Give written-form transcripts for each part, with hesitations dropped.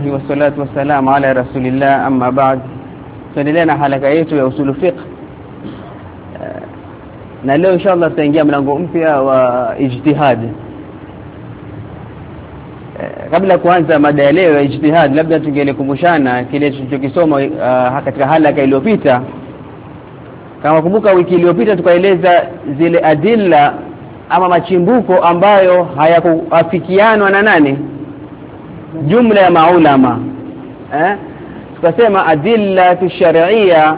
wassalatu wassalamu ala rasulillah, amma ba'd. Tuendelea na halaka yetu ya usulu fiqh, na leo inshallah tutaingia mlango mpya wa ijtihad. Kabla kuanza mada ya leo ya ijtihad, labda tungelikumbushana kile tulichokisoma katika halaka iliyopita. Kama kumbuka, wiki iliyopita tukaeleza zile adilla ama machimbuko ambayo hayakuafikianwa na nani? Jumla ya maulama. Tukasema adilla shar'iyya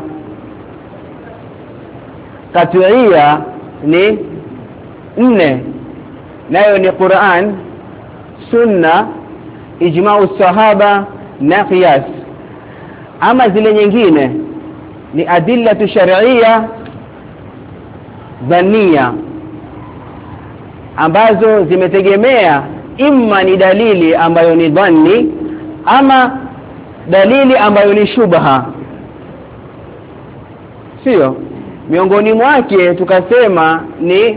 qat'iyya ni 4, nayo ni Qur'an, sunna, ijma'u sahaba na qiyas. Ama zile nyingine ni adilla shar'iyya dhanniya, ambazo zimetegemea imma ni dalili ambayo ni dhanni ama dalili ambayo ni shubha. Sio miongoni mwake tukasema ni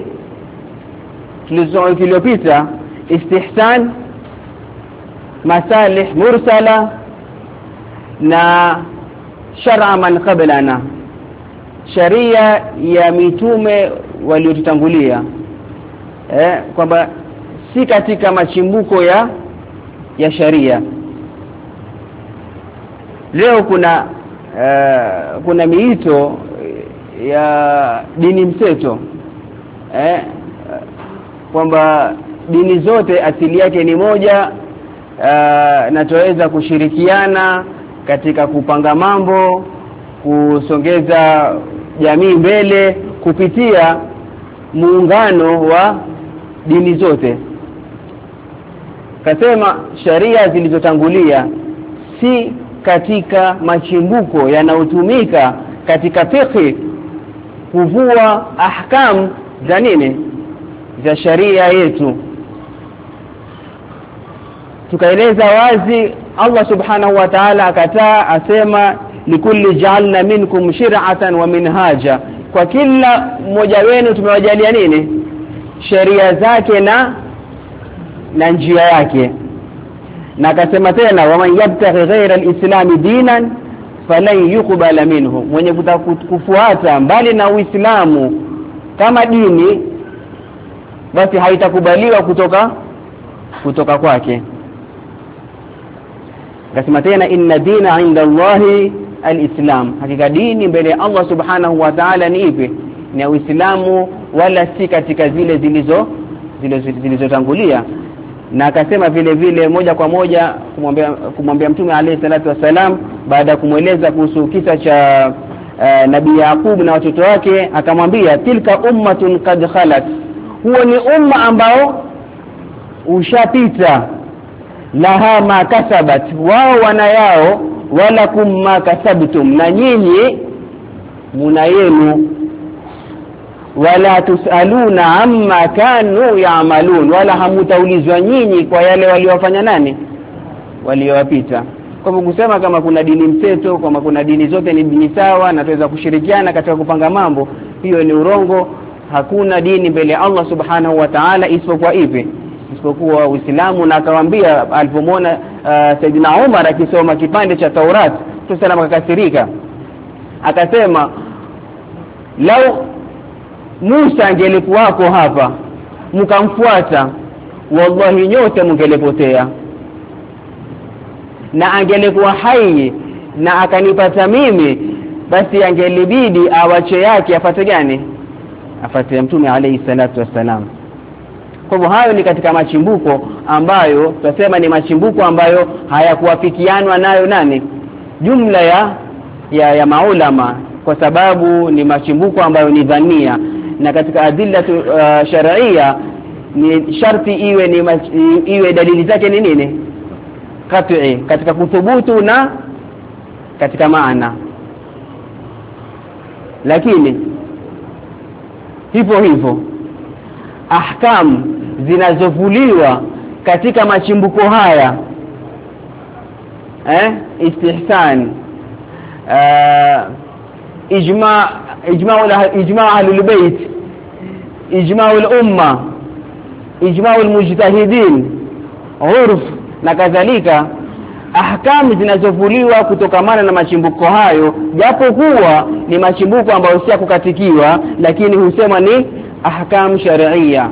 tulizopita istihsan, masalih mursala na shar'a man qablana, sharia ya mitume waliotutangulia, kwamba si katika machimbuko ya sharia. Leo kuna miito ya dini mseto, kwamba dini zote asili yake ni moja, na tuweza kushirikiana katika kupanga mambo, kusongeza jamii mbele kupitia muungano wa dini zote. Kasema sharia zilizotangulia si katika machimbuko yanayotumika katika fiqh kuvua ahkam za nini? Za sharia yetu. Tukaeleza wazi Allah subhanahu wa ta'ala akataa, asema likulli ja'alna minkum shir'atan wa minhaja, kwa kila mmoja wenu tumewajalia nini? Sharia zake na njia yake. Na akasema tena, waman yabtaghi ghayra al-islam dinan falan yuqbala minhu, mwenye kufuata mbali na Uislamu kama dini, basi haitakubaliwa kutoka kwake. Akasema tena, inna dina 'inda Allahi al-islam, hakika dini mbele ya Allah subhanahu wa ta'ala ni ipi? Ni Uislamu, wala si katika zile zilizotangulia. Na akasema vile vile moja kwa moja kumwambia Mtume alayhi salatu wasalam, baada ya kumweleza kuhusu kisa cha Nabii Yaqub na watoto wake, akamwambia tilka ummatun qad khalat, huo ni umma ambao ushapita, laha ma kasabat, wao wana yao, wala kum ma kasabtum, na nyinyi muna yenu, wala tusaluna amma kanu ya'malun, wala hamutaulizwa nyinyi kwa yale waliofanya nani? Waliowapita. Kwa hivyo kusema kama kuna dini mseto, kama kuna dini zote ni dini sawa na tuweza kushirikiana katika kupanga mambo, hiyo ni urongo. Hakuna dini mbele Allah subhanahu wa ta'ala isipokuwa ipi? Isipokuwa Uislamu. Na akawaambia alipomwona Saidina Umar akisoma kipande cha Taurat, tusalama akakasirika, akasema lau Musa angelikuwako hapa mkamfuata, wallahi nyote mngelipotea, na angelikuwa hai na akanipata mimi, basi angelibidi awache yake afate gani? Afate Mtume alayhi salatu wassalam. Kwa hivyo hayo ni katika machimbuko ambayo tutasema ni machimbuko ambayo hayakuafikianwa nayo nani? Jumla ya maulama, kwa sababu ni machimbuko ambayo ni dhania. Na katika adilla shar'iyya ni sharti iwe dalili zake ni nini? Qat'i, katika kuthubutu na katika maana. Lakini hivyo ahkam zinazovuliwa katika machimbuko haya, istihsan, ijma' ahlul bait, ijma' al-umma, ijma' al-mujtahidin, urf na kadhalika, ahkamu zinazovuliwa kutokamana na machimbuko hayo, japo huwa ni machimbuko ambayo si kukatikiwa, lakini husema ni ahkamu sharia.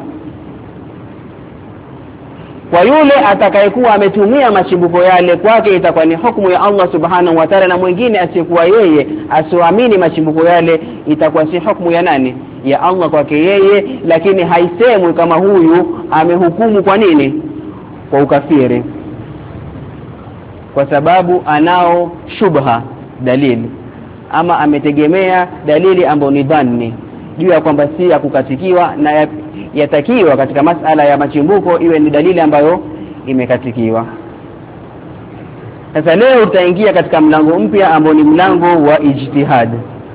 Kwa yule atakayekuwa ametumia machimbuko yale, kwake itakuwa ni hukumu ya Allah subhanahu wa ta'ala, na mwingine asiyekuwa yeye asioamini machimbuko yale itakuwa si hukumu ya nani? Ya Allah kwake yeye, lakini haisemwi kama huyu amehukumu. Kwa nini? Kwa ukafiri, kwa sababu anao shubha dalili, ama ametegemea dalili ambayo ni dhanni juu ya kwamba si ya kukatikiwa, na yatakiwa katika masala ya machimbuko iwe ni dalili ambayo imekatikiwa. Sasa leo tutaingia katika mlango mpya ambao ni mlango wa ijtihad.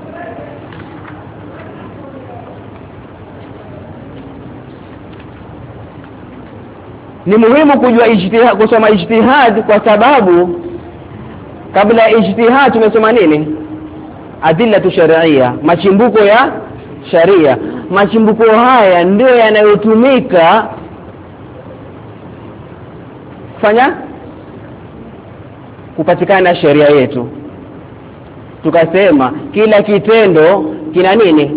Ni muhimu kujua ijtihad, kusoma ijtihad, kwa sababu kabla ya ijtihad tumesoma nini? Adilla sharia, machimbuko ya sharia. Machimbuko haya ndio yanayotumika fanya kupatikana sheria yetu. Tukasema kila kitendo kina nini?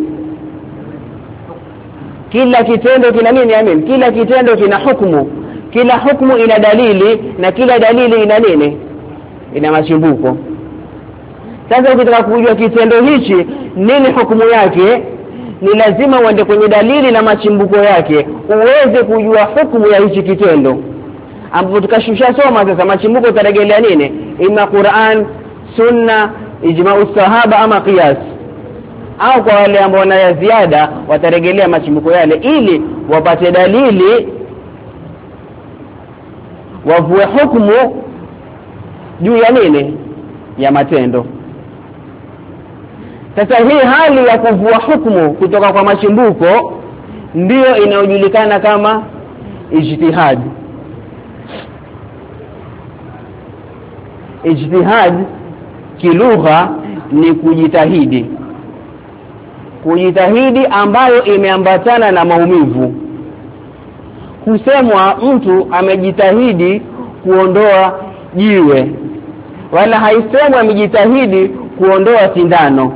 Kila kitendo kina nini? Amen. Kila kitendo kina hukumu. Kila hukumu ina dalili, na kila dalili ina nini? Ina machimbuko. Sasa ukitaka kujua kitendo hichi nini hukumu yake, ni lazima uende kwenye dalili na machimbuko yake uweze kujua hukumu ya hichi kitendo, ambapo tukashusha soma. Sasa machimbuko utarejelea nini? Ima Qur'an, Sunna, ijma'u sahaba ama qiyas. Au kwa wale ambao wana ziada watarejelea machimbuko yale ili wapate dalili, wavue hukumu juu ya nini? Ya matendo. Sasa hii hali ya kuvua hukumu kutoka kwa machimbuko ndiyo inayojulikana kama ijtihad. Ijtihad kilugha ni kujitahidi. Kujitahidi ambayo imeambatana na maumivu. Kusemwa mtu amejitahidi kuondoa jiwe, wala haisemwi amejitahidi kuondoa sindano.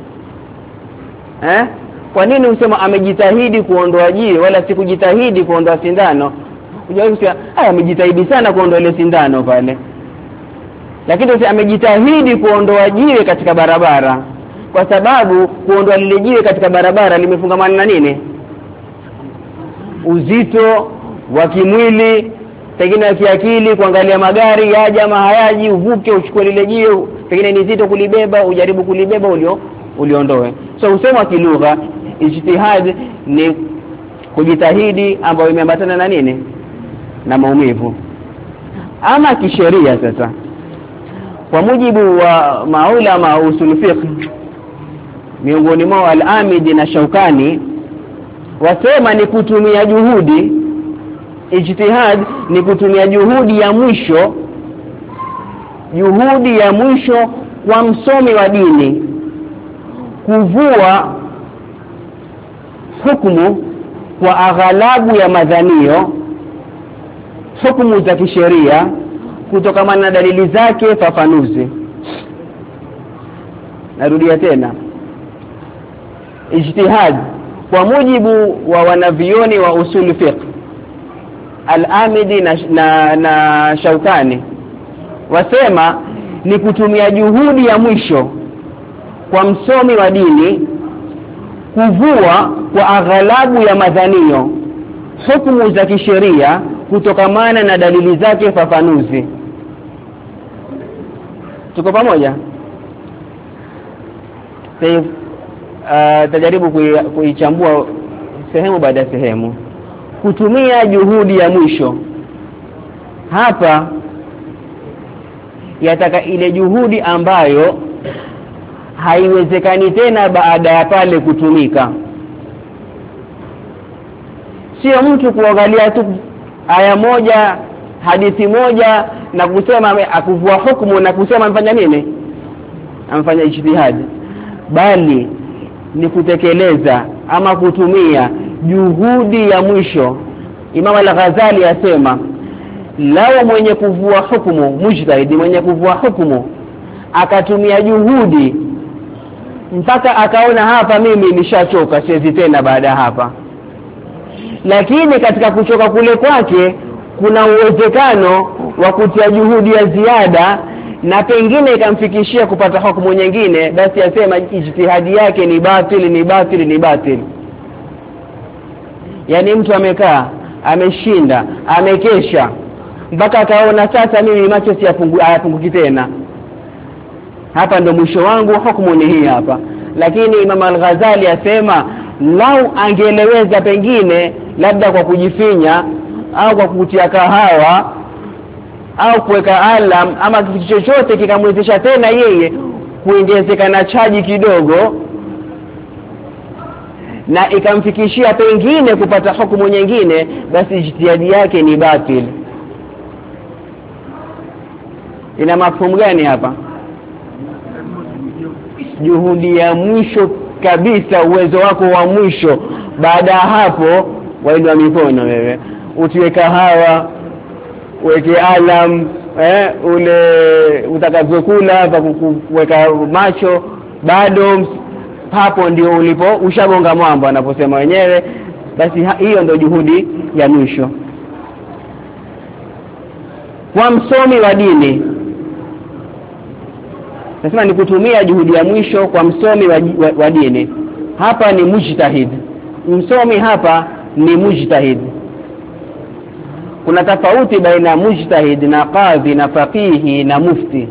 Kwa nini usema amejitahidi kuondoa jiwe wala si kujitahidi kuondoa sindano? Unajua kusema amejitahidi sana kuondoa ile sindano pale, lakini si amejitahidi kuondoa jiwe katika barabara, kwa sababu kuondoa lile jiwe katika barabara limefungamana na nini? Uzito wa kimwili, pengine wa kiakili, kuangalia magari yaja ama hayaji, uvuke uchukue lile jiwe, pengine ni zito kulibeba, ujaribu kulibeba uliondoe. So usema kilugha ijtihad ni kujitahidi ambayo imeambatana na nini? Na maumivu. Ama kisheria sasa, kwa mujibu wa maulama usul fiqh, miongoni mwao al-Amidi na Shaukani, wasema ni kutumia juhudi. Ijtihad ni kutumia juhudi ya mwisho, juhudi ya mwisho kwa msomi wa dini kuvua hukumu kwa aghalabu ya madhanio, hukumu za kisheria kutokana na dalili zake fafanuzi. Narudia tena, ijtihad kwa mujibu wa wanavioni wa usul fiqh al-Amidi na Shaukani, wasema ni kutumia juhudi ya mwisho kwa msomi wa dini kuvua kwa aghalabu ya madhanio hukumu za kisheria kutokamana na dalili zake fafanuzi. Tuko pamoja? Tajaribu kuichambua sehemu baada ya sehemu. Kutumia juhudi ya mwisho hapa yataka ile juhudi ambayo haiwezekani tena baada ya pale kutumika. Sio mtu kuangalia tu aya moja, hadithi moja na kusema akuvua hukumu na kusema amfanya nini? Amfanya ijtihad, bali ni kutekeleza ama kutumia juhudi ya mwisho. Imam al-Ghazali asema lao mwenye kuvua hukumu, mujtahidi mwenye kuvua hukumu akatumia juhudi mpaka akaona hapa mimi nishachoka, siwezi tena baada hapa, lakini katika kuchoka kule kwake kuna uwezekano wa kutia juhudi ya ziada na pengine ikamfikishia kupata hukumu nyingine, basi asema ijtihadi yake ni batil. Yani mtu amekaa, ameshinda, amekesha mpaka akaona sasa mimi macho hayapunguki tena, hapa ndo mwisho wangu, hukumu ni hii hapa. Lakini Imam Al-Ghazali asema lau angeleweza pengine labda kwa kujifinya au kwa kutia kahawa au kuweka alam ama kitu chochote kikamwezesha tena yeye kuongezeka na chaji kidogo na ikamfikishia pengine kupata hukumu nyingine, basi jitihadi yake ni batil. Ina mafhumu gani hapa? Juhudi ya mwisho kabisa, uwezo wako wa mwisho. Baada hapo wainua mikono wewe, utiwe kahawa, uweke alam, ule utakavyokula pa kuweka macho, bado hapo ndio ulipo ushagonga mwamba anaposema wenyewe. Basi hiyo ndio juhudi ya mwisho kwa msomi wa dini. Nasema ni kutumia juhudi ya mwisho kwa msomi wa dini. Hapa ni mujtahid, msomi hapa ni mujtahid. Kuna tofauti baina mujtahid na qadhi na faqihi na mufti.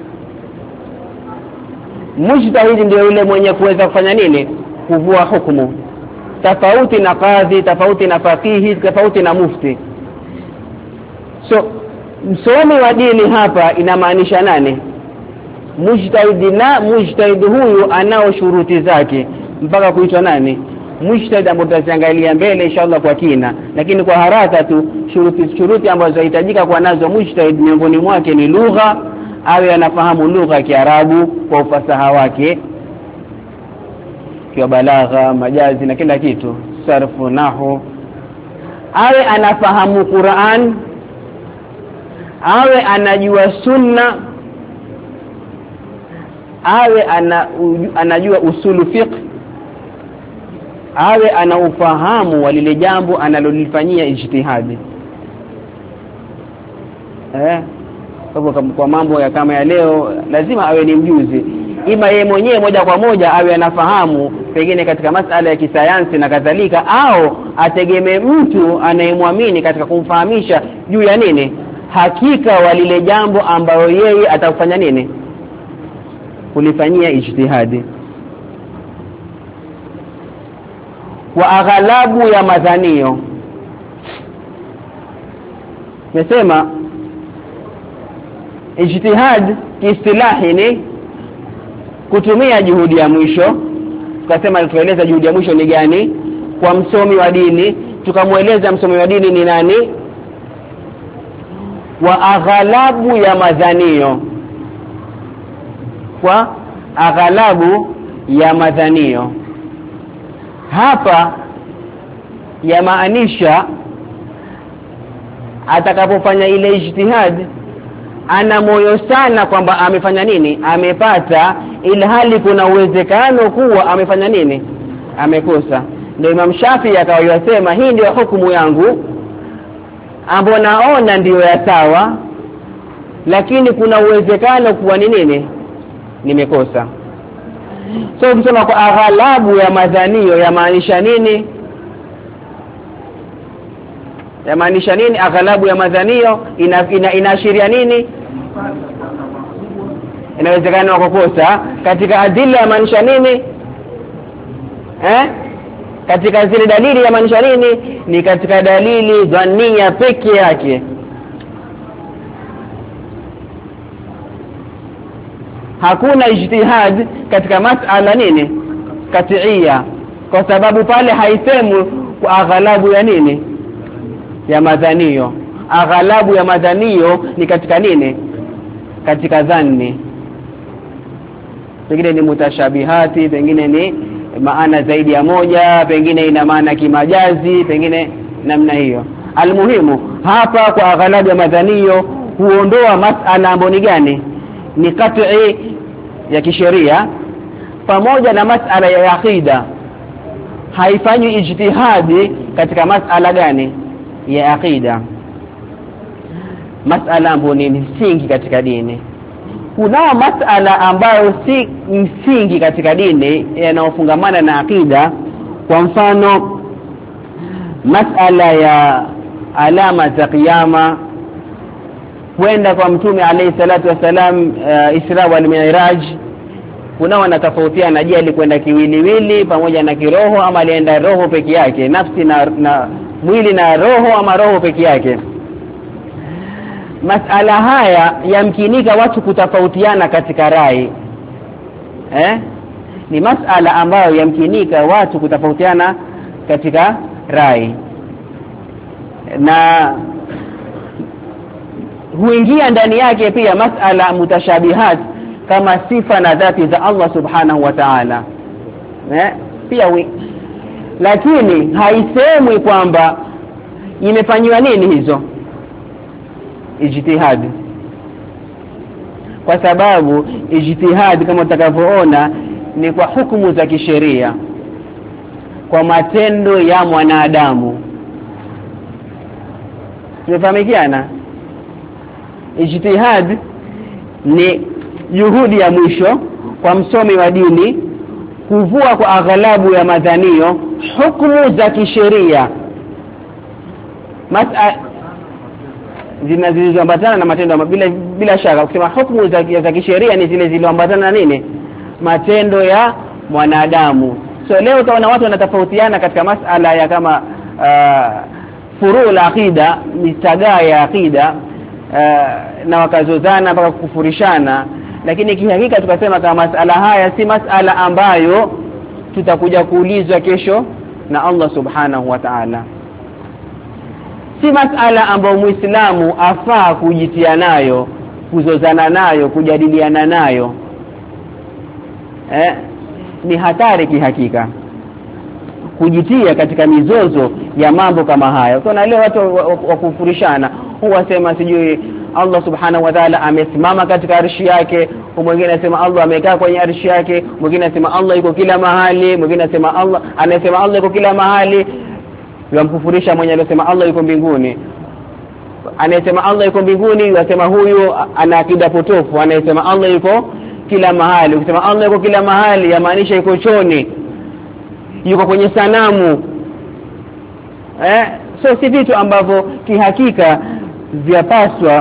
Mujtahid ndio yule mwenye kuweza kufanya nini? Kuvua hukumu. Tofauti na qadhi, tofauti na faqihi, tofauti na mufti. So msomi wa dini hapa inamaanisha nani? Mujtahid, na mujtahid huyu anao shuruti zake mpaka kuitwa nani? Mujtahid, ambapo tutaangalia mbele inshallah kwa kina, lakini kwa haraka tu shuruti ambazo zinahitajika kwa nazo mujtahid, miongoni mwake ni lugha, awe anafahamu lugha ya Kiarabu kwa ufasaha wake, kwa balagha, majazi na kila kitu, sarfu, nahwu. Awe anafahamu Qur'an, awe anajua sunna, awe anajua usulu fiqh, awe ana ufahamu wa lile jambo analolifanyia ijtihadi. Kwa mambo ya kama ya leo lazima awe ni mjuzi, ima yeye mwenyewe moja kwa moja awe anafahamu pengine katika masala ya kisayansi na kadhalika, au ategemee mtu anayemwamini katika kumfahamisha juu ya nini hakika wa lile jambo ambalo yeye atafanya nini kulifanyia ijtihadi. Wa aghalabu ya madhanio, nasema ijtihad kiistilahi ni kutumia juhudi ya mwisho. Tukasema tueleza juhudi ya mwisho ni gani kwa msomi wa dini, tukamueleza msomi wa dini ni nani. Wa aghalabu ya madhanio, kwa aghalabu ya madhanio hapa yamaanisha atakapofanya ile ijtihad ana moyo sana kwamba amefanya nini, amepata, ilhali kuna uwezekano kuwa amefanya nini, amekosa. Ndio Imam Shafi'i akawasema hii ndio hukumu yangu ambapo naona ndio ya sawa, lakini kuna uwezekano kuwa ni nini, nimekosa. So ukisema kwa aghalabu ya madhanio yamaanisha nini? Yamaanisha nini aghalabu ya madhanio? Inaashiria nini? Inawezekana kukosa. Katika adila yamaanisha nini? Katika zile dalili yamaanisha nini? Ni katika dalili dhania peke yake. Hakuna ijtihad katika masala nini katiia, kwa sababu pale haisemwi kwa aghalabu ya nini, ya madhanio. Aghalabu ya madhanio ni katika nini, katika dhanni, pengine ni mutashabihati, pengine ni maana zaidi ya moja, pengine ina maana kimajazi, pengine namna hiyo. almuhimu hapa kwa aghalabu ya madhanio huondoa masala ambayo ni gani, ni qat'i ya kisheria pamoja na masala ya aqida. Haifanywi ijtihadi katika masala gani ya aqida, masala ambayo ni msingi katika dini. Kuna masala ambayo si msingi katika dini yanayofungamana na aqida. Kwa mfano masala ya alama za kiyama, kwenda kwa mtume alayhi salatu wasalam, Isra wal Mi'raj. Kuna wanatofautiana, je alikwenda kiwiliwili pamoja na kiroho ama alienda roho peke yake, nafsi na mwili na roho, ama roho peke yake. Masala haya yamkinika watu kutofautiana katika rai. Ni masala ambayo yamkinika watu kutofautiana katika rai, na huingia ndani yake pia masala mutashabihat kama sifa na dhati za Allah subhanahu wa ta'ala. Pia lakini haisemwi kwamba imefanywa nini hizo ijtihad, kwa sababu ijtihad kama utakavyoona ni kwa hukumu za kisheria, kwa matendo ya mwanadamu. Tumefahamikiana? Ijtihad ni juhudi ya mwisho kwa msomi wa dini kuvua kwa aghalabu ya madhanio hukumu za kisheria zinazoambatana na matendo. Bila shaka kusema hukumu za kisheria ni zile zilizoambatana na nini, matendo ya mwanadamu. So leo utaona watu wanatofautiana katika masala ya kama furu' al-aqida, mistagaa ya aqida, na wakazozana mpaka kufurishana. Lakini kihakika tukasema kama masala haya si masala ambayo tutakuja kuulizwa kesho na Allah subhanahu wa ta'ala. Si masala ambayo Muislamu afaa kujitia nayo, kuzozana nayo, kujadiliana nayo. Ni hatari kihakika kujitia katika mizozo ya mambo kama haya. Kuna leo watu wakufurishana, huwasema sijui Allah subhanahu wa ta'ala amesimama katika arshi yake, mwingine anasema Allah amekaa kwenye arshi yake, mwingine anasema Allah yuko kila mahali, mwingine anasema Allah yuko kila mahali. Yamkufurisha mwenye anasema Allah yuko mbinguni. Anayesema Allah yuko mbinguni yasema huyu ana akida potofu. Anayesema Allah yuko kila mahali, ukisema Allah yuko kila mahali yamaanisha yuko choni, yuko kwenye sanamu. So si vitu ambavyo kihakika vyapaswa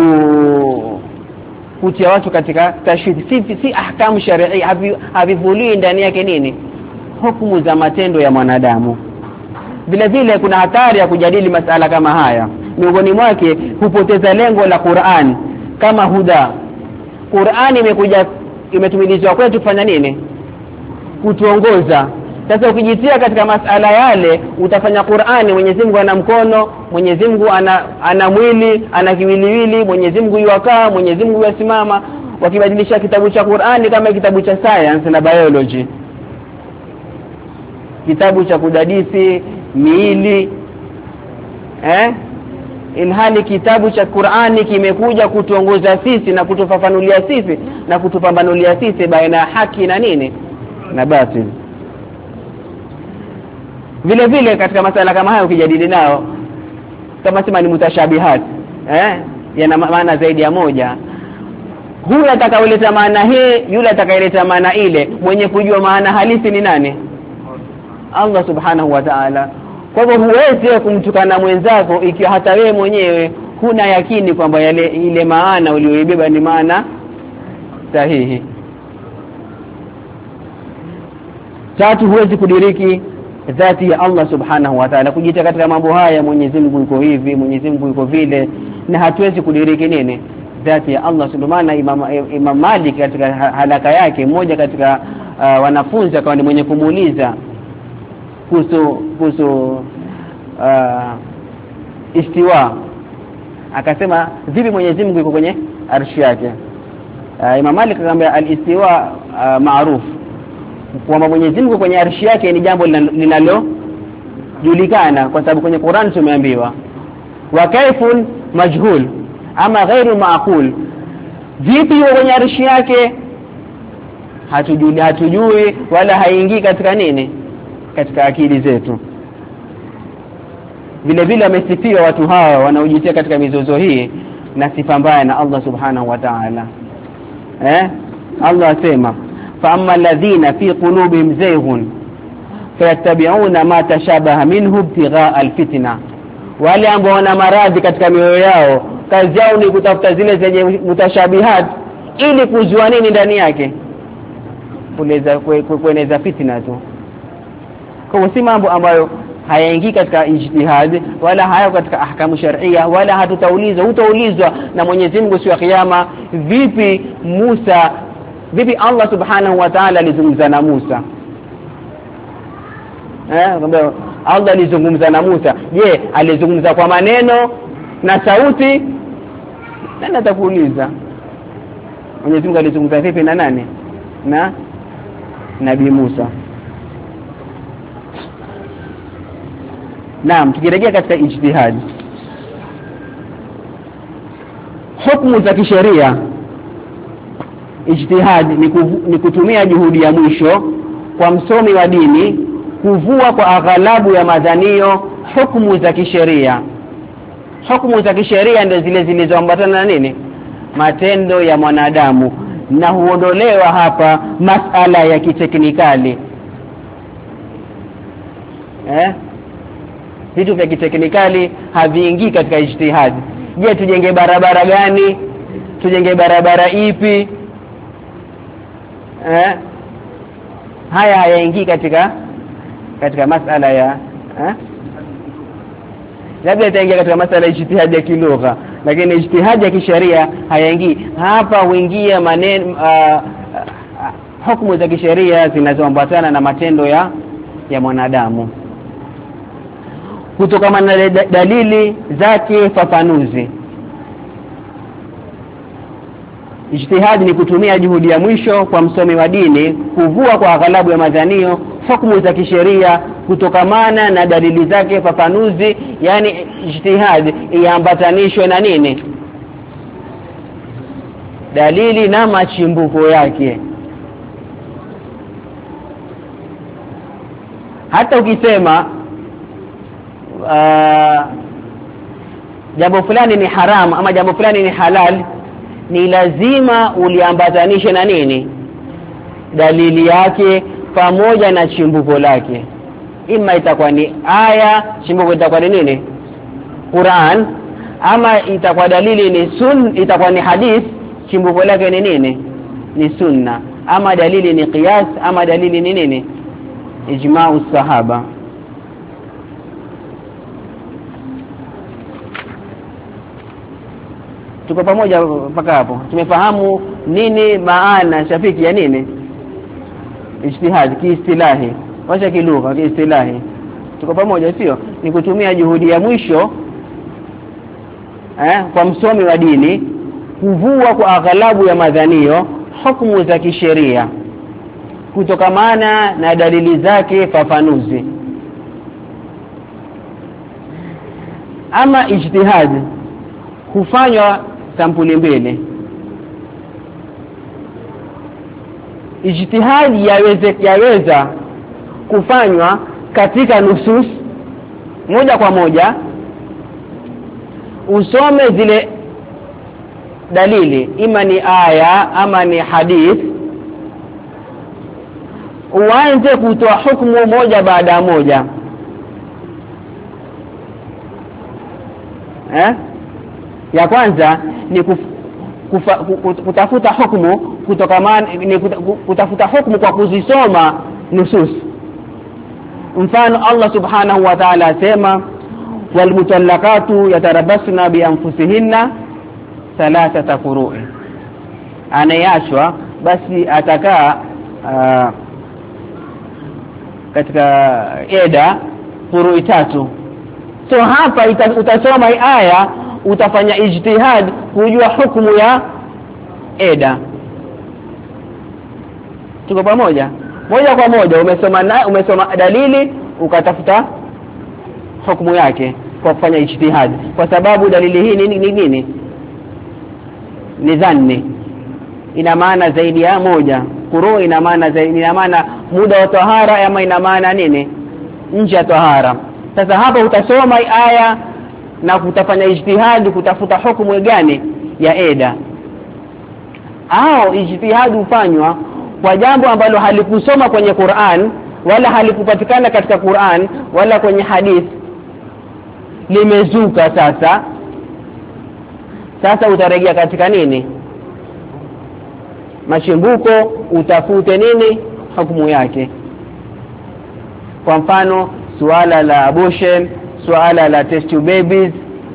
kutia watu katika tashhidi. Si ahkamu sharii, havivulii ndani yake nini, hukumu za matendo ya mwanadamu. Vile vile kuna hatari ya kujadili masala kama haya. Miongoni mwake hupoteza lengo la Qur'an kama huda. Qur'an imetumilizwa kwetu kufanya nini, kutuongoza. Sasa ukijitia katika masala yale utafanya Qur'ani, Mwenyezi Mungu ana mkono, Mwenyezi Mungu ana mwili, ana kiwiliwili, Mwenyezi Mungu yuakaa, Mwenyezi Mungu yasimama. Wakibadilisha kitabu cha Qur'ani kama kitabu cha science na biology, kitabu cha kudadisi miili, ilhali kitabu cha Qur'ani kimekuja kutuongoza sisi na kutufafanulia sisi na kutupambanulia sisi baina ya haki na nini, na batil. Vile vile katika masala kama hayo ukijadili nao, kama sema ni mutashabihat, yana maana zaidi ya moja. Huyu atakayeleta maana hii, yule atakayeleta maana ile, mwenye kujua maana halisi ni nani? Allah subhanahu wa ta'ala. Kwa hivyo huwezi kumtukana mwenzako ikiwa hata wewe mwenyewe huna yakini kwamba ile maana uliyoibeba ni maana sahihi. Tatu, huwezi kudiriki dhati ya Allah subhanahu wa ta'ala, kujita katika mambo haya, Mwenyezi Mungu yuko hivi, Mwenyezi Mungu yuko vile, na hatuwezi kudiriki nini, dhati ya Allah. Ndio maana Imam Malik katika halaka yake, mmoja katika wanafunzi akawa ni mwenye kumuuliza kuhusu istiwa, akasema vipi Mwenyezi Mungu yuko kwenye arshi yake? Imam Malik akamwambia al-istiwa maarufu, kwamba Mwenyezi Mungu kwenye arshi yake ni jambo linalojulikana, kwa sababu kwenye Qur'an tumeambiwa wa kaifun majhul, ama ghairu maaqul. Vipi kwenye arshi yake hatujui wala haingii katika nini, katika akili zetu. Vile vile wamesifiwa watu hawa wanaojitia katika mizozo hii na sifa mbaya na Allah subhanahu wa ta'ala. Allah asema fa amma alladhina fi qulubihim zayghun fayattabi'una ma tashabaha minhu ibtigha'a alfitna, wale ambao wana maradhi katika mioyo yao kazi yao ni kutafuta zile zenye mutashabihat ili kujua nini ndani yake, kueneza fitna tu. Kwa si mambo ambayo hayaingii katika ijtihad wala hayo katika ahkamu sharia, wala hutaulizwa na Mwenyezi Mungu siku ya kiyama vipi Allah subhanahu wa ta'ala alizungumza na Musa. Allah alizungumza na Musa, je alizungumza kwa maneno na sauti? Nani atakuuliza? Mwenyezi Mungu alizungumza vipi na nani? Na Nabii Musa. Naam, tukirejea katika ijtihad, hukumu za kisheria, ijtihad ni kutumia juhudi ya mwisho kwa msomi wa dini kuvua kwa aghalabu ya madhanio hukumu za kisheria. Hukumu za kisheria ndio zile zilizoambatana na nini, matendo ya mwanadamu, na huondolewa hapa masala ya kiteknikali. Vitu vya kiteknikali haviingii katika ijtihad. Je, tujenge barabara gani? Tujenge barabara ipi? Haya hayaingii katika masala ya labda itaingia katika masala ya ijtihad ya kilugha, lakini ijtihad ya kisheria hayaingii hapa. Huingia maneno hukumu za kisheria zinazoambatana na matendo ya mwanadamu kutokana na dalili zake fafanuzi. Ijtihad ni kutumia juhudi ya mwisho kwa msomi wa dini kuvua kwa aghalabu ya madhanio hukumu za kisheria kutokamana na dalili zake fafanuzi. Yani ijtihad iambatanishwe na nini, dalili na machimbuko yake. Hata ukisema jambo fulani ni haram ama jambo fulani ni halal, ni lazima uliambatanishe na nini, dalili yake pamoja na chimbuko lake. Ima itakuwa ni aya, chimbuko itakuwa ni nini, Qur'an, ama itakuwa dalili ni itakuwa ni hadith, chimbuko lake ni nini, ni sunna, ama dalili ni qiyas, ama dalili ni nini, ijma'u sahaba. Tuko pamoja mpaka hapo? Tumefahamu nini maana Shafiki ya nini ijtihad kiistilahi, wacha kilugha kiistilahi. Tuko pamoja sio? Ni kutumia juhudi ya mwisho kwa msomi wa dini kuvua kwa aghalabu ya madhanio hukumu za kisheria kutokamana na dalili zake fafanuzi. Ama ijtihad hufanywa sampuli mbili. Ijtihad yaweza kufanywa katika nusus moja kwa moja, usome zile dalili, ima ni aya ama ni hadith, uanze kutoa hukumu moja baada ya moja. Ya kwanza ni kutafuta hukumu kutokamana, ni kutafuta hukumu kwa kuzisoma nusus. Mfano Allah subhanahu wa ta'ala asema walmutallaqatu yatarabbasna bi anfusihinna thalathata qurui, anayeachwa basi atakaa katika eda qurui 3. So hapa utasoma aya, utafanya ijtihad kujua hukumu ya eda. Tuko pamoja? Moja kwa moja umesoma dalili ukatafuta hukumu yake. kwa kufanya ijtihad, kwa sababu dalili hii ni nini? Ni dhanni, ina maana zaidi ya moja. Quru ina maana zaidi, ina maana muda wa tahara, ama ina maana nini nje ya tahara. Sasa hapa utasoma aya na kutafanya ijtihad kutafuta hukumu gani ya eda, au ijtihad hufanywa kwa jambo ambalo halikusoma kwenye Qur'an wala halikupatikana katika Qur'an wala kwenye hadith, limezuka. Sasa utarejea katika nini? Machimbuko, utafute nini hukumu yake. Kwa mfano suala la abortion, suala la test tube babies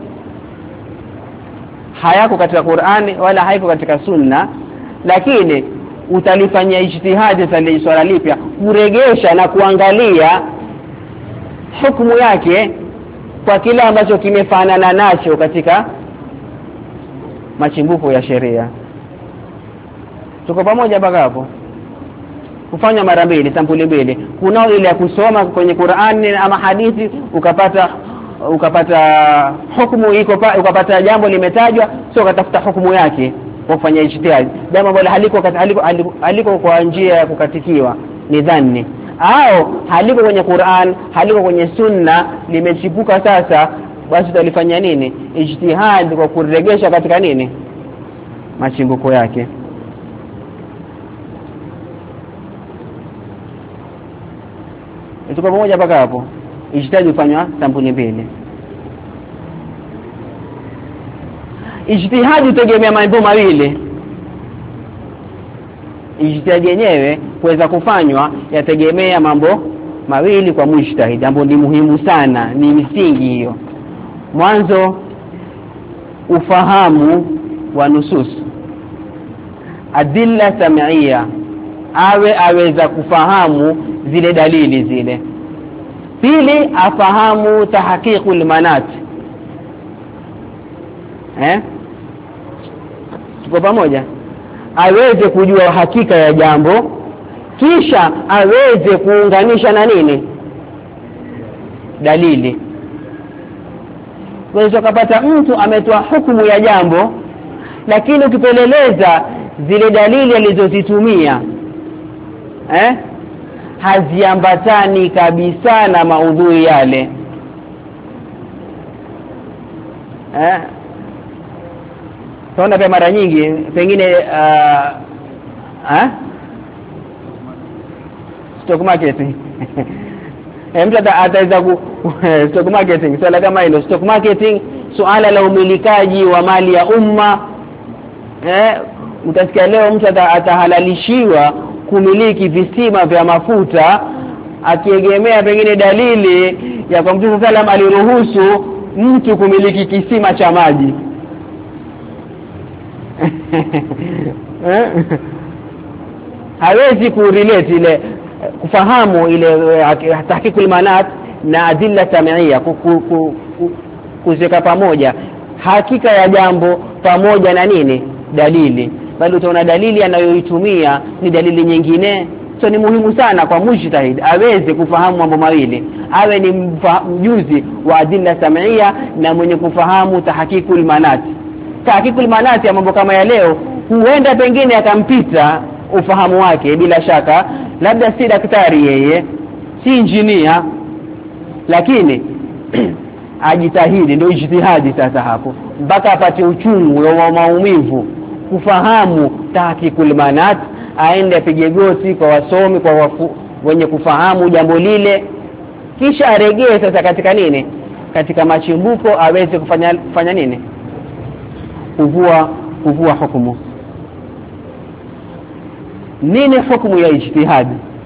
hayako katika Qur'ani wala haiko katika Sunna, lakini utalifanyia ijtihadi za swala lipya kuregesha na kuangalia hukumu yake kwa kile ambacho kimefanana nacho katika machimbuko ya sheria. Tuko pamoja mpaka hapo? Kufanya mara mbili, sampuli mbili. Kuna ile ya kusoma kwenye Qur'ani ama hadithi ukapata hukumu iko, ukapata jambo limetajwa, sio ukatafuta hukumu yake kwa kufanya ijtihad, jambo ambalo haliko kwa njia ya kukatikiwa, ni dhanni, au haliko kwenye Qur'an, haliko kwenye Sunna, limechipuka sasa. Basi utalifanya nini? Ijtihad kwa kuregesha katika nini machimbuko yake. Tuko pamoja mpaka hapo? Ijtihad hufanywa sampuli mbili. Ijtihad hutegemea mambo mawili. Ijtihad yenyewe kuweza kufanywa yategemea mambo mawili kwa mujtahid, ambapo ni muhimu sana, ni misingi hiyo. Mwanzo, ufahamu wa nusus, adilla sam'iyya, aweza kufahamu zile dalili zile. Pili, afahamu tahqiqul manat. Tuko pamoja? Aweze kujua hakika ya jambo, kisha aweze kuunganisha na nini dalili. Kwa hiyo kupata mtu ametoa hukumu ya jambo, lakini ukipeleleza zile dalili alizozitumia haziambatani kabisa na maudhui yale. Tunaona kwa mara nyingi pengine stock marketing mtu ataweza stock marketing, swala kama hilo, stock marketing, suala la umilikaji wa mali ya umma. Utasikia leo mtu atahalalishiwa kumiliki visima vya mafuta akiegemea pengine dalili ya kwa Mtume sallam aliruhusu mtu kumiliki kisima cha maji. Hawezi kurelate ile, kufahamu ile tahqiqul manat na adilla sam'iyya, kuzeka pamoja hakika ya jambo pamoja na nini dalili, bali utaona dalili anayoitumia ni dalili nyingine. So ni muhimu sana kwa mujtahid aweze kufahamu mambo mawili, awe ni mjuzi wa adilla sam'iyya na mwenye kufahamu tahqiqul manat. Tahqiqul manat ya mambo kama ya leo huenda pengine akampita ufahamu wake, bila shaka, labda si daktari yeye, si injinia, lakini ajitahidi, ndio ijtihadi sasa hapo, mpaka apate uchungu wa maumivu kufahamu tahqiqul manat, aende apige goti kwa wasomi, kwa wenye kufahamu jambo lile, kisha aregee sasa katika nini, katika machimbuko, aweze kufanya nini, kuvua hukumu. Nini hukumu ya ijtihad?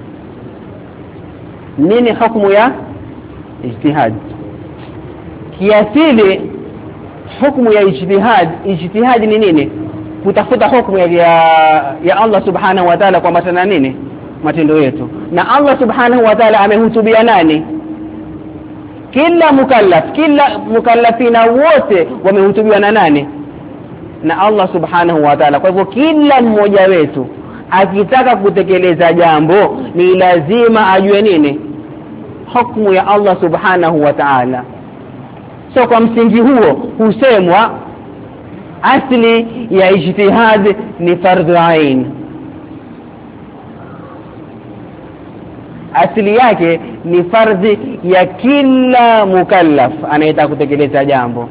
Nini hukumu ya ijtihad? Kiasili hukumu ya ijtihad ni nini? Kutafuta hukumu ya Allah subhanahu wa ta'ala kwa matendo nini, matendo yetu. Na Allah subhanahu wa ta'ala amehutubia nani? Kila mukallafina wote wamehutubiwa na nani? Na Allah subhanahu wa ta'ala. Kwa hivyo kila mmoja wetu akitaka kutekeleza jambo ni lazima ajue nini hukumu ya Allah subhanahu wa ta'ala. So kwa msingi huo husemwa asli ya ijtihad ni fardhu ain. Asili yake ni fardhi ya kila mukallaf anayetaka kutekeleza jambo.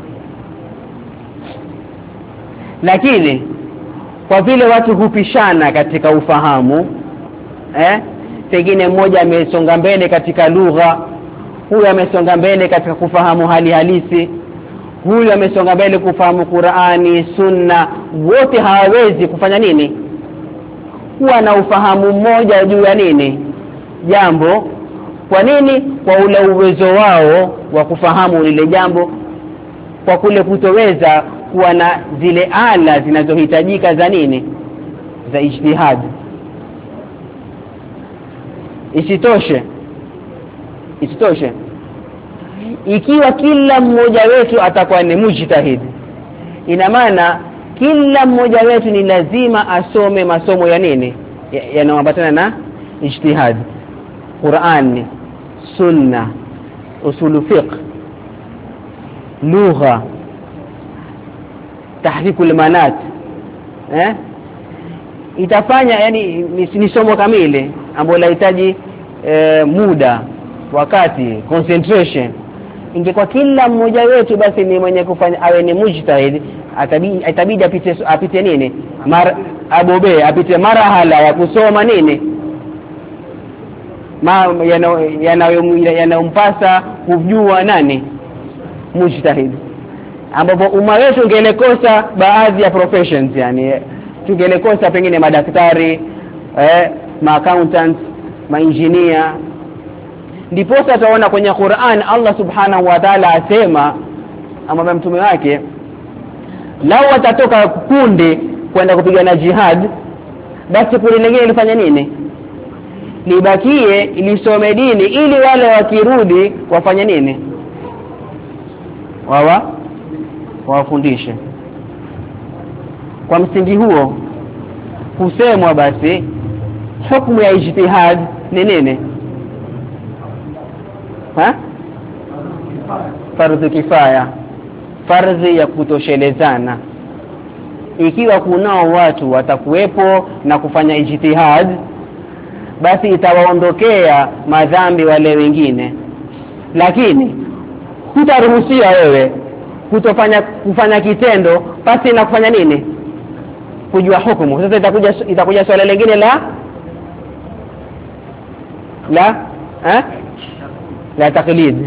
Lakini kwa vile watu hupishana katika ufahamu, pengine mmoja amesonga mbele katika lugha, huyu amesonga mbele katika kufahamu hali halisi, huyu amesonga mbele kufahamu Qur'ani, Sunna, wote hawawezi kufanya nini? Kuwa na ufahamu mmoja juu ya nini? Jambo. Kwa nini? Kwa ule uwezo wao wa kufahamu lile jambo, kwa kule kutoweza kuwa na zile ala zinazohitajika za nini? Za ijtihad. Isitoshe ikiwa kila mmoja wetu atakuwa ni mujtahid, ina maana kila mmoja wetu ni lazima asome masomo ya nini? Yanayoambatana na ijtihad. Qur'ani, Sunna, usulu fiqh, lugha, tahqiqul manat. Itafanya yani ni somo kamili ambalo linahitaji muda, wakati, concentration. Ingekuwa kila mmoja wetu basi ni mwenye kufanya awe ni mujtahid, itabidi apite nini? Apite marahala ya kusoma nini? Yanayompasa kujua nani? Mujtahid. Ambapo umma wetu ungelekosa baadhi ya professions, yani tungelekosa pengine madaktari, accountants, engineer. Ndipo tutaona kwenye Qur'an Allah Subhanahu wa Ta'ala asema, amwambia mtume wake, lao watatoka kundi kwenda kupigana jihad, basi kundi lingine lifanye nini? Libakie lisome dini, ili wale wakirudi wafanye nini? Wafundishe. Kwa msingi huo husemwa basi hukumu ya ijtihad ni nini? Fardhu kifaya, fardhi ya kutoshelezana. Ikiwa kunao watu watakuwepo na kufanya ijtihad, basi itawaondokea madhambi wale wengine. Lakini hutaruhusiwa wewe kufanya kitendo basi na kufanya nini? Kujua hukumu. Sasa itakuja swala lingine la taklid,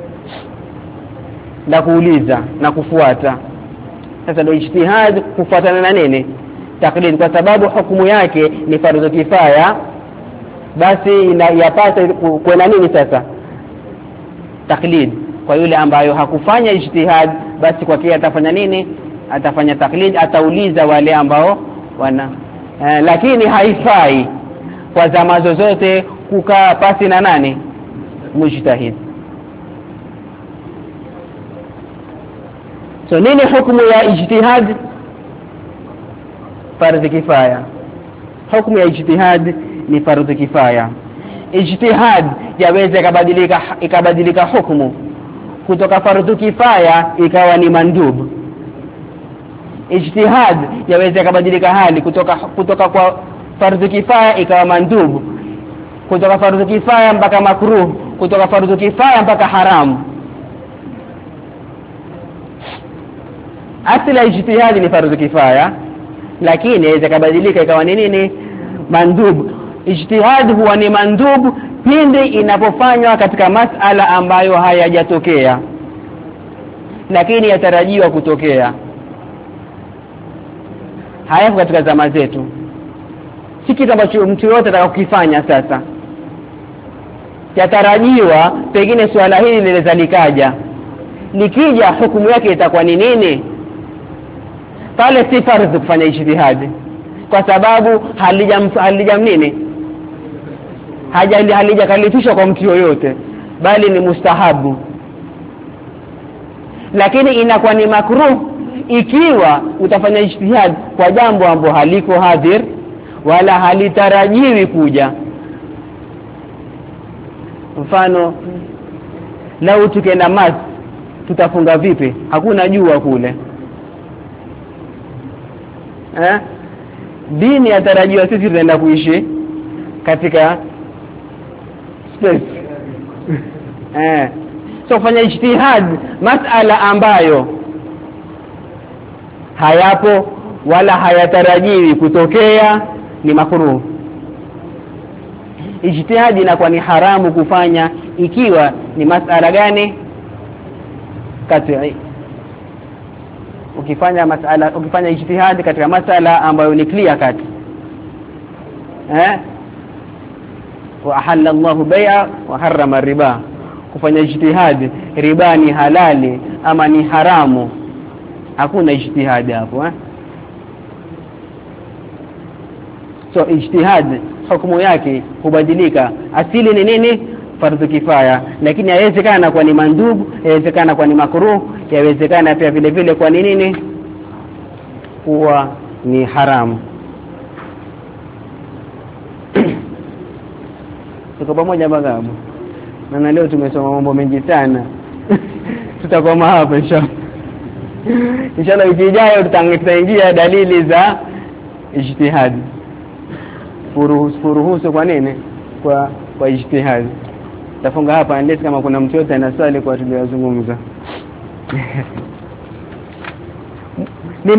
la kuuliza na kufuata. Sasa ndio ijtihad kufuatana na nini? Taklid, kwa sababu hukumu yake ni fardhu kifaya, basi yapata kwenda nini sasa? Taklid. Kwa yule ambayo hakufanya ijtihad, basi kwa kia atafanya nini? Atafanya taklid, atauliza wale ambao wana lakini haifai kwa zama zozote kukaa pasi na nani? Mujtahid. So nini hukumu ya ijtihad? Fardhu kifaya. Hukumu ya ijtihad ni fardhu kifaya. Ijtihad yaweza ikabadilika hukumu kutoka fardhu kifaya ikawa ni mandub. Ijtihad yaweza ikabadilika hali kutoka kwa fardhu kifaya ikawa mandub, kutoka fardhu kifaya mpaka makruh, kutoka fardhu kifaya mpaka haram. Asili ya ijtihad ni fardhu kifaya, lakini yaweza ikabadilika ikawa ni nini? Mandub. Ijtihad huwa ni mandub pindi inapofanywa katika masala ambayo hayajatokea lakini yatarajiwa kutokea. Hayapo katika zama zetu. Si kitu ambacho mtu yote atakayokifanya sasa. Yatarajiwa pengine swala hili linaweza likaja. Likija hukumu yake itakuwa ni nini? Pale si fardhu kufanya ijtihad, kwa sababu halijam nini? Halijakalifishwa kwa mtu yoyote, bali ni mustahabu. Lakini inakuwa ni makruh ikiwa utafanya ijtihad kwa jambo ambalo haliko hadhir wala halitarajiwi kuja. Mfano, lau tukenda tutafunga vipi? Hakuna jua kule. Dini yatarajiwa sisi tutaenda kuishi katika space. So fanya ijtihad masala ambayo hayapo wala hayatarajiwi kutokea ni makruh. Ijtihad inakuwa ni haramu kufanya ikiwa ni masala gani? Kat'i. Ukifanya ijtihad katika masala ambayo ni clear cut, wa ahalla Allahu bai'a wa harrama riba, kufanya ijtihad riba ni halali ama ni haramu, hakuna ijtihad hapo. So ijtihad hukumu yake hubadilika. Asili ni nini? Fardhu kifaya, lakini yawezekana kwa ni mandubu, yawezekana kwa ni makruh, yawezekana pia vile vile kwa ni nini, kuwa ni haramu. Tuko pamoja bagabu? Na leo tumesoma mambo mengi sana. Tutakoma hapa inshallah. Inshallah wiki ijayo tutaingia dalili za ijtihad. Furuhusu kwa nini? Kwa ijtihad. Tafunga hapa unless kama kuna mtu yote ana swali kwa tuliyozungumza.